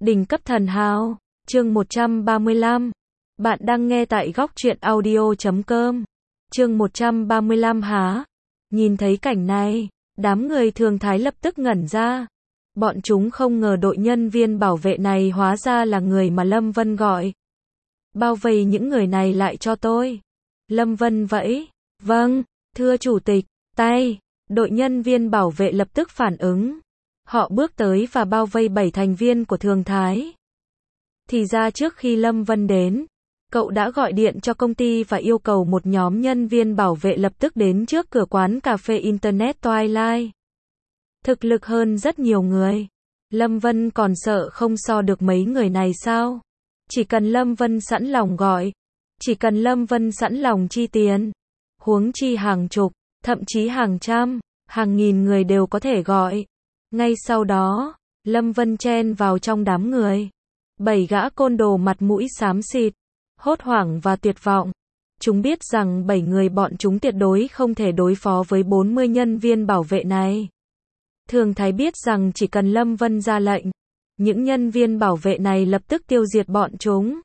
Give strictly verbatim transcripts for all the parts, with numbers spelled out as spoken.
Đỉnh cấp thần hào, chương một trăm ba mươi lăm. Bạn đang nghe tại góc truyện audio chấm com. Chương một trăm ba mươi lăm há. Nhìn thấy cảnh này, đám người Thường Thái lập tức ngẩn ra. Bọn chúng không ngờ đội nhân viên bảo vệ này hóa ra là người mà Lâm Vân gọi. Bao vây những người này lại cho tôi. Lâm Vân vẫy. Vâng, thưa chủ tịch, tay. Đội nhân viên bảo vệ lập tức phản ứng. Họ bước tới và bao vây bảy thành viên của Thường Thái. Thì ra trước khi Lâm Vân đến, cậu đã gọi điện cho công ty và yêu cầu một nhóm nhân viên bảo vệ lập tức đến trước cửa quán cà phê Internet Twilight. Thực lực hơn rất nhiều người. Lâm Vân còn sợ không so được mấy người này sao? Chỉ cần Lâm Vân sẵn lòng gọi. Chỉ cần Lâm Vân sẵn lòng chi tiền. Huống chi hàng chục, thậm chí hàng trăm, hàng nghìn người đều có thể gọi. Ngay sau đó, Lâm Vân chen vào trong đám người. Bảy gã côn đồ mặt mũi xám xịt, hốt hoảng và tuyệt vọng. Chúng biết rằng bảy người bọn chúng tuyệt đối không thể đối phó với bốn mươi nhân viên bảo vệ này. Thường Thái biết rằng chỉ cần Lâm Vân ra lệnh, những nhân viên bảo vệ này lập tức tiêu diệt bọn chúng.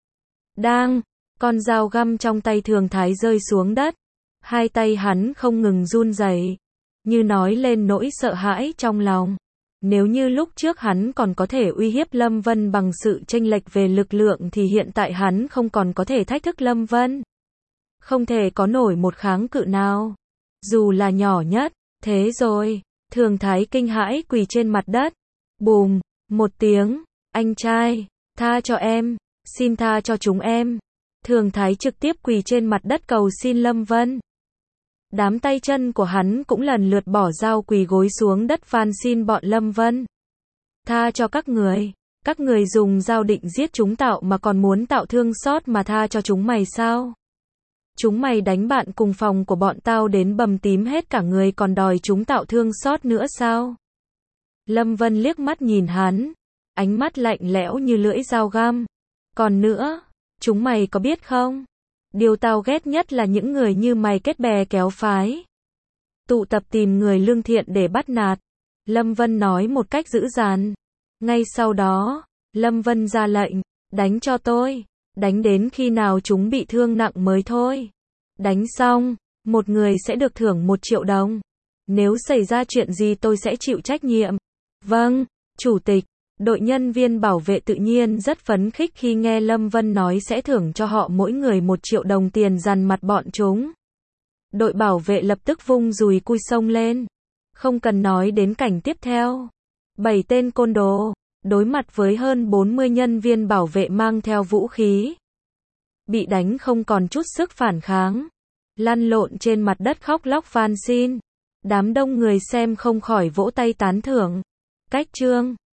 Đang, con dao găm trong tay Thường Thái rơi xuống đất. Hai tay hắn không ngừng run rẩy, như nói lên nỗi sợ hãi trong lòng. Nếu như lúc trước hắn còn có thể uy hiếp Lâm Vân bằng sự chênh lệch về lực lượng thì hiện tại hắn không còn có thể thách thức Lâm Vân. Không thể có nổi một kháng cự nào, dù là nhỏ nhất. Thế rồi, Thường Thái kinh hãi quỳ trên mặt đất. Bùm, một tiếng, anh trai, tha cho em, xin tha cho chúng em. Thường Thái trực tiếp quỳ trên mặt đất cầu xin Lâm Vân. Đám tay chân của hắn cũng lần lượt bỏ dao quỳ gối xuống đất van xin bọn Lâm Vân. Tha cho các người, các người dùng dao định giết chúng tạo mà còn muốn tạo thương xót mà tha cho chúng mày sao? Chúng mày đánh bạn cùng phòng của bọn tao đến bầm tím hết cả người còn đòi chúng tạo thương xót nữa sao? Lâm Vân liếc mắt nhìn hắn, ánh mắt lạnh lẽo như lưỡi dao găm. Còn nữa, chúng mày có biết không? Điều tao ghét nhất là những người như mày kết bè kéo phái. Tụ tập tìm người lương thiện để bắt nạt. Lâm Vân nói một cách dữ dằn. Ngay sau đó, Lâm Vân ra lệnh, đánh cho tôi. Đánh đến khi nào chúng bị thương nặng mới thôi. Đánh xong, một người sẽ được thưởng một triệu đồng. Nếu xảy ra chuyện gì tôi sẽ chịu trách nhiệm. Vâng, chủ tịch. Đội nhân viên bảo vệ tự nhiên rất phấn khích khi nghe Lâm Vân nói sẽ thưởng cho họ mỗi người một triệu đồng tiền dằn mặt bọn chúng. Đội bảo vệ lập tức vung dùi cui xông lên. Không cần nói đến cảnh tiếp theo. Bảy tên côn đồ, đối mặt với hơn bốn mươi nhân viên bảo vệ mang theo vũ khí. Bị đánh không còn chút sức phản kháng. Lăn lộn trên mặt đất khóc lóc van xin. Đám đông người xem không khỏi vỗ tay tán thưởng. Cách chương